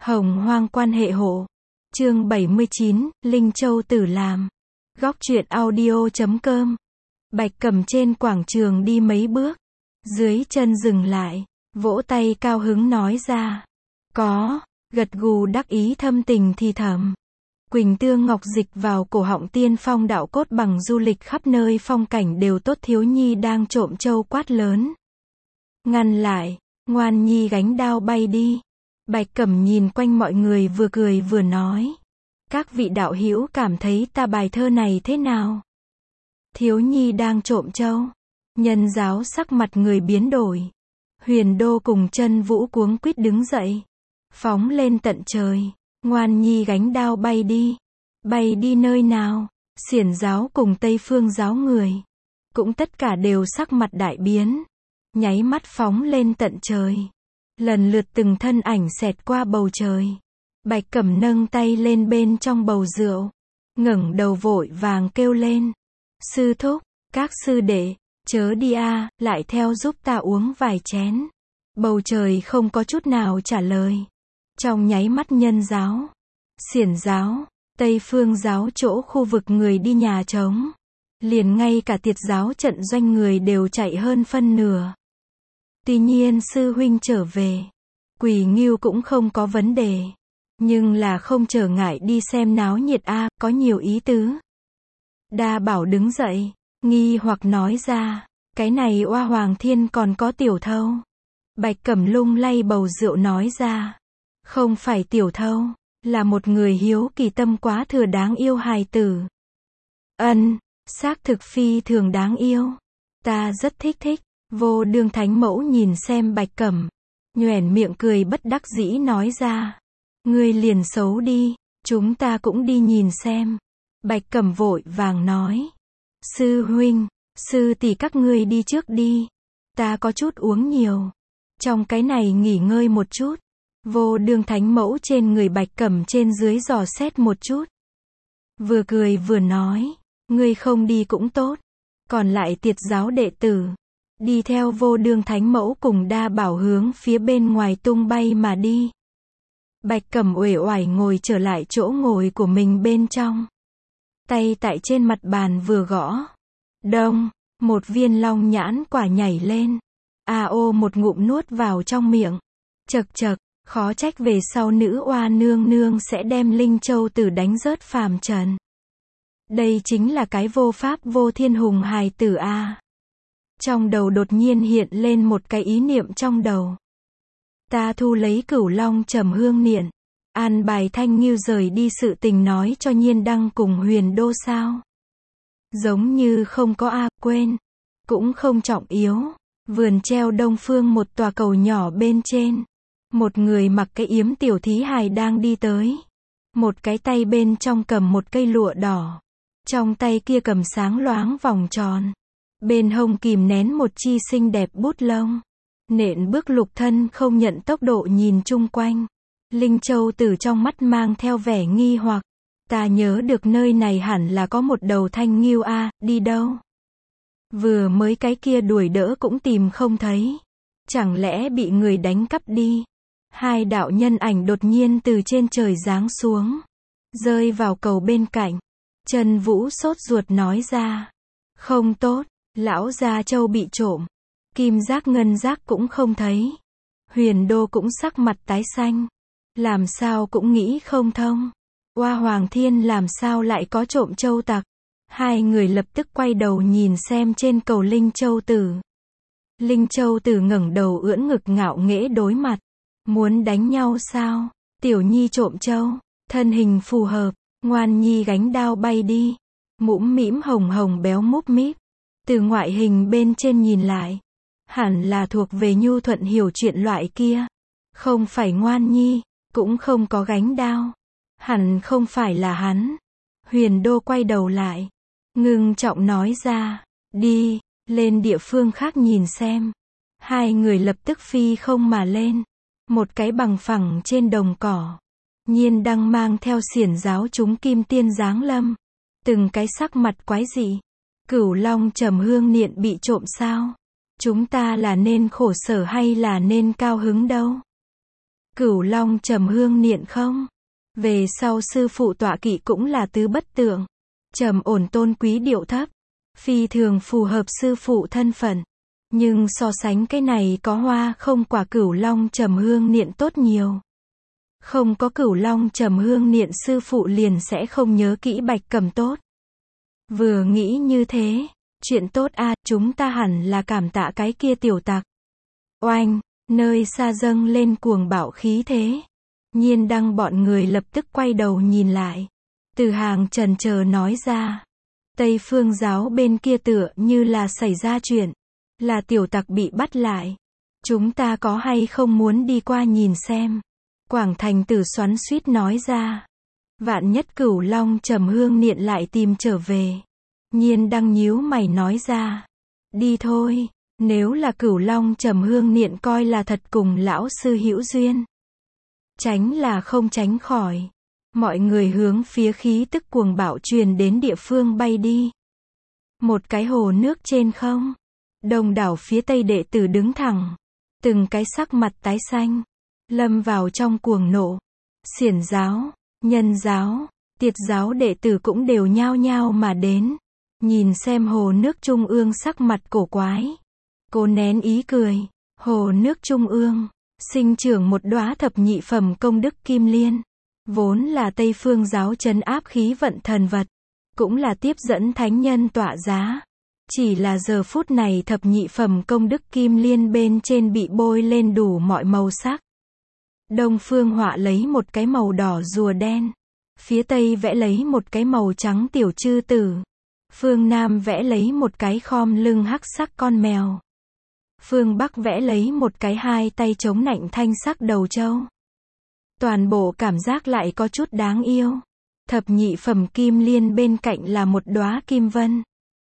Hồng hoang quan hệ hộ. Chương 79, Linh Châu Tử làm. Góc truyện audio.com. Bạch Cẩm trên quảng trường đi mấy bước, dưới chân dừng lại, vỗ tay cao hứng nói ra. Có, gật gù đắc ý thâm tình thì thầm. Quỳnh tương ngọc dịch vào cổ họng tiên phong đạo cốt bằng du lịch khắp nơi phong cảnh đều tốt. Thiếu nhi đang trộm châu quát lớn. Ngăn lại, ngoan nhi gánh đao bay đi. Bạch Cẩm nhìn quanh mọi người vừa cười vừa nói. Các vị đạo hữu cảm thấy ta bài thơ này thế nào? Thiếu nhi đang trộm châu. Nhân giáo sắc mặt người biến đổi. Huyền Đô cùng Chân Vũ cuống quýt đứng dậy. Phóng lên tận trời. Ngoan nhi gánh đao bay đi. Bay đi nơi nào? Xiển giáo cùng Tây Phương giáo người. Cũng tất cả đều sắc mặt đại biến. Nháy mắt phóng lên tận trời. Lần lượt từng thân ảnh xẹt qua bầu trời. Bạch Cẩm nâng tay lên bên trong bầu rượu. Ngẩng đầu vội vàng kêu lên. Sư thúc, các sư đệ, chớ đi a, lại theo giúp ta uống vài chén. Bầu trời không có chút nào trả lời. Trong nháy mắt Nhân giáo, Xiển giáo, Tây Phương giáo chỗ khu vực người đi nhà trống. Liền ngay cả Tiệt giáo trận doanh người đều chạy hơn phân nửa. Tuy nhiên sư huynh trở về, Quỳ Ngưu cũng không có vấn đề. Nhưng là không trở ngại đi xem náo nhiệt a, có nhiều ý tứ. Đa Bảo đứng dậy, nghi hoặc nói ra, cái này Oa Hoàng Thiên còn có tiểu thâu. Bạch Cẩm lung lay bầu rượu nói ra, không phải tiểu thâu, là một người hiếu kỳ tâm quá thừa đáng yêu hài tử. Xác thực phi thường đáng yêu. Ta rất thích. Vô Đương Thánh Mẫu nhìn xem Bạch Cẩm, nhoẻn miệng cười bất đắc dĩ nói ra. Ngươi liền xấu đi, chúng ta cũng đi nhìn xem. Bạch Cẩm vội vàng nói. Sư huynh, sư tỷ các ngươi đi trước đi. Ta có chút uống nhiều. Trong cái này nghỉ ngơi một chút. Vô Đương Thánh Mẫu trên người Bạch Cẩm trên dưới dò xét một chút. Vừa cười vừa nói. Ngươi không đi cũng tốt. Còn lại Tiệt giáo đệ tử đi theo Vô Đương Thánh Mẫu cùng Đa Bảo hướng phía bên ngoài tung bay mà đi. Bạch Cẩm uể oải ngồi trở lại chỗ ngồi của mình bên trong. Tay tại trên mặt bàn vừa gõ. Đông, một viên long nhãn quả nhảy lên. Một ngụm nuốt vào trong miệng. Chậc, khó trách về sau nữ oa nương nương sẽ đem Linh Châu Tử đánh rớt phàm trần. Đây chính là cái vô pháp vô thiên hùng hài tử a. Trong đầu đột nhiên hiện lên một cái ý niệm trong đầu. Ta thu lấy Cửu Long Trầm Hương Niệm, an bài Thanh Ngưu rời đi sự tình nói cho Nhiên Đăng cùng Huyền Đô sao? Giống như không có quên. Cũng không trọng yếu. Vườn treo đông phương một tòa cầu nhỏ bên trên. Một người mặc cái yếm tiểu thí hài đang đi tới. Một cái tay bên trong cầm một cây lụa đỏ. Trong tay kia cầm sáng loáng vòng tròn. Bên hông kìm nén một chi xinh đẹp bút lông. Nện bước lục thân không nhận tốc độ nhìn chung quanh. Linh Châu Tử trong mắt mang theo vẻ nghi hoặc. Ta nhớ được nơi này hẳn là có một đầu thanh ngưu a, đi đâu? Vừa mới cái kia đuổi đỡ cũng tìm không thấy. Chẳng lẽ bị người đánh cắp đi? Hai đạo nhân ảnh đột nhiên từ trên trời giáng xuống. Rơi vào cầu bên cạnh. Chân Vũ sốt ruột nói ra. Không tốt, lão gia châu bị trộm. Kim giác ngân giác cũng không thấy. Huyền Đô cũng sắc mặt tái xanh. Làm sao cũng nghĩ không thông. Oa Hoàng Thiên làm sao lại có trộm châu tặc. Hai người lập tức quay đầu nhìn xem trên cầu Linh Châu Tử. Linh Châu Tử ngẩng đầu ưỡn ngực ngạo nghễ đối mặt. Muốn đánh nhau sao? Tiểu nhi trộm châu. Thân hình phù hợp. Ngoan nhi gánh đao bay đi. Mũm mĩm hồng hồng béo múp míp. Từ ngoại hình bên trên nhìn lại. Hẳn là thuộc về nhu thuận hiểu chuyện loại kia. Không phải ngoan nhi. Cũng không có gánh đao. Hẳn không phải là hắn. Huyền Đô quay đầu lại. Ngưng trọng nói ra. Đi, lên địa phương khác nhìn xem. Hai người lập tức phi không mà lên. Một cái bằng phẳng trên đồng cỏ. Nhiên Đăng mang theo Xiển giáo chúng kim tiên giáng lâm. Từng cái sắc mặt quái dị. Cửu Long Trầm Hương Niệm bị trộm sao? Chúng ta là nên khổ sở hay là nên cao hứng đâu? Cửu Long Trầm Hương Niệm không? Về sau sư phụ tọa kỵ cũng là tứ bất tượng. Trầm ổn tôn quý điệu thấp. Phi thường phù hợp sư phụ thân phận. Nhưng so sánh cái này có hoa không quả Cửu Long Trầm Hương Niệm tốt nhiều. Không có Cửu Long Trầm Hương Niệm sư phụ liền sẽ không nhớ kỹ Bạch Cẩm tốt. Vừa nghĩ như thế, chuyện tốt a, chúng ta hẳn là cảm tạ cái kia tiểu tặc. Oanh, nơi xa dâng lên cuồng bạo khí thế. Nhiên Đăng bọn người lập tức quay đầu nhìn lại. Từ Hàng chần chờ nói ra. Tây Phương giáo bên kia tựa như là xảy ra chuyện. Là tiểu tặc bị bắt lại. Chúng ta có hay không muốn đi qua nhìn xem? Quảng Thành Tử xoắn xuýt nói ra. Vạn nhất Cửu Long Trầm Hương Niệm lại tìm trở về. Nhiên Đăng nhíu mày nói ra. Đi thôi, nếu là Cửu Long Trầm Hương Niệm coi là thật cùng lão sư hữu duyên. Tránh là không tránh khỏi. Mọi người hướng phía khí tức cuồng bạo truyền đến địa phương bay đi. Một cái hồ nước trên không. Đông đảo phía tây đệ tử đứng thẳng. Từng cái sắc mặt tái xanh. Lâm vào trong cuồng nộ. Xiển giáo, Nhân giáo, Tiệt giáo đệ tử cũng đều nhao nhao mà đến. Nhìn xem hồ nước trung ương sắc mặt cổ quái. Cố nén ý cười. Hồ nước trung ương, sinh trưởng một đóa thập nhị phẩm công đức kim liên. Vốn là Tây Phương giáo trấn áp khí vận thần vật. Cũng là tiếp dẫn thánh nhân tọa giá. Chỉ là giờ phút này thập nhị phẩm công đức kim liên bên trên bị bôi lên đủ mọi màu sắc. Đông phương họa lấy một cái màu đỏ rùa đen. Phía tây vẽ lấy một cái màu trắng tiểu chư tử. Phương nam vẽ lấy một cái khom lưng hắc sắc con mèo. Phương bắc vẽ lấy một cái hai tay chống nạnh thanh sắc đầu trâu. Toàn bộ cảm giác lại có chút đáng yêu. Thập nhị phẩm kim liên bên cạnh là một đóa kim vân.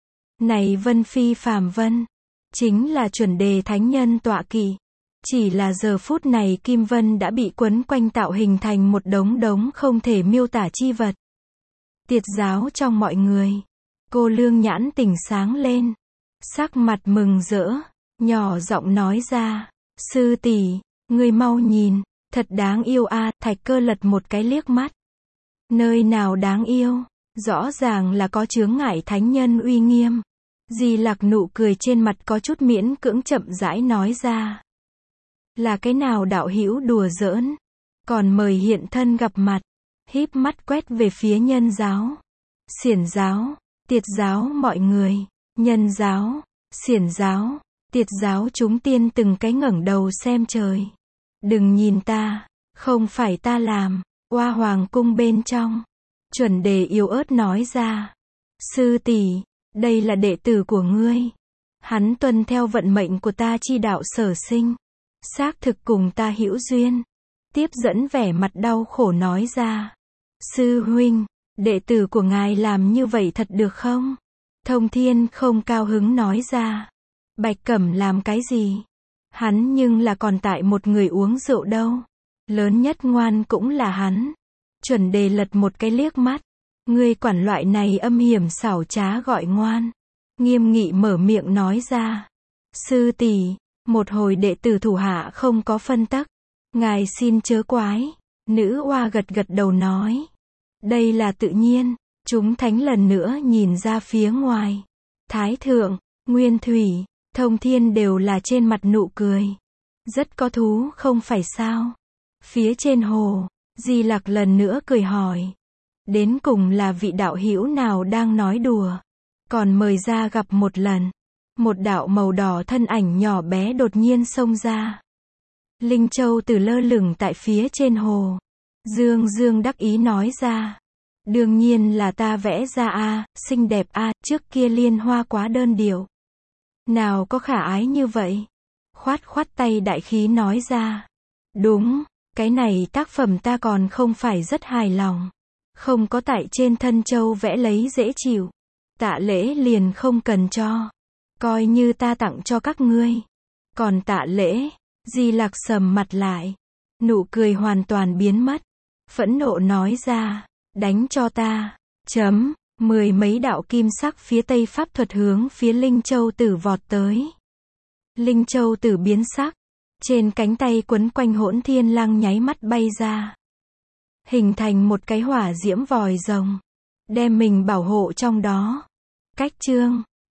Này vân phi phàm vân. Chính là chuẩn đề thánh nhân tọa kỵ. Chỉ là giờ phút này kim vân đã bị quấn quanh tạo hình thành một đống đống không thể miêu tả chi vật. Tiệt giáo trong mọi người. Cô Lương nhãn tỉnh sáng lên. Sắc mặt mừng rỡ. Nhỏ giọng nói ra. Sư tỷ, ngươi mau nhìn. Thật đáng yêu a. Thạch Cơ lật một cái liếc mắt. Nơi nào đáng yêu? Rõ ràng là có chướng ngại thánh nhân uy nghiêm. Di Lặc nụ cười trên mặt có chút miễn cưỡng chậm rãi nói ra. Là cái nào đạo hữu đùa giỡn? Còn mời hiện thân gặp mặt. Híp mắt quét về phía Nhân giáo, Xiển giáo, Tiệt giáo mọi người. Nhân giáo, Xiển giáo, Tiệt giáo chúng tiên từng cái ngẩng đầu xem trời. Đừng nhìn ta, không phải ta làm. Oa hoàng cung bên trong. Chuẩn đề yếu ớt nói ra. Sư tỷ, đây là đệ tử của ngươi. Hắn tuân theo vận mệnh của ta chi đạo sở sinh. Xác thực cùng ta hữu duyên. Tiếp dẫn vẻ mặt đau khổ nói ra. Sư huynh, đệ tử của ngài làm như vậy thật được không? Thông Thiên không cao hứng nói ra. Bạch Cẩm làm cái gì? Hắn nhưng là còn tại một người uống rượu đâu. Lớn nhất ngoan cũng là hắn. Chuẩn đề lật một cái liếc mắt. Ngươi quản loại này âm hiểm xảo trá gọi ngoan. Nghiêm nghị mở miệng nói ra. Sư tỷ, một hồi đệ tử thủ hạ không có phân tắc. Ngài xin chớ quái. Nữ oa gật gật đầu nói. Đây là tự nhiên. Chúng thánh lần nữa nhìn ra phía ngoài. Thái thượng, Nguyên Thủy, Thông Thiên đều là trên mặt nụ cười. Rất có thú không phải sao? Phía trên hồ, Di Lặc lần nữa cười hỏi. Đến cùng là vị đạo hữu nào đang nói đùa? Còn mời ra gặp một lần. Một đạo màu đỏ thân ảnh nhỏ bé đột nhiên xông ra. Linh Châu Tử lơ lửng tại phía trên hồ. Dương Dương đắc ý nói ra. Đương nhiên là ta vẽ ra a, xinh đẹp a, trước kia liên hoa quá đơn điệu. Nào có khả ái như vậy? Khoát khoát tay đại khí nói ra. Đúng, cái này tác phẩm ta còn không phải rất hài lòng. Không có tại trên thân châu vẽ lấy dễ chịu. Tạ lễ liền không cần cho. Coi như ta tặng cho các ngươi. Còn tạ lễ, Di Lặc sầm mặt lại. Nụ cười hoàn toàn biến mất. Phẫn nộ nói ra. Đánh cho ta. Chấm. 10 mấy đạo kim sắc phía tây pháp thuật hướng phía Linh Châu Tử vọt tới. Linh Châu Tử biến sắc. Trên cánh tay quấn quanh Hỗn Thiên Lăng nháy mắt bay ra. Hình thành một cái hỏa diễm vòi rồng. Đem mình bảo hộ trong đó. Cách chương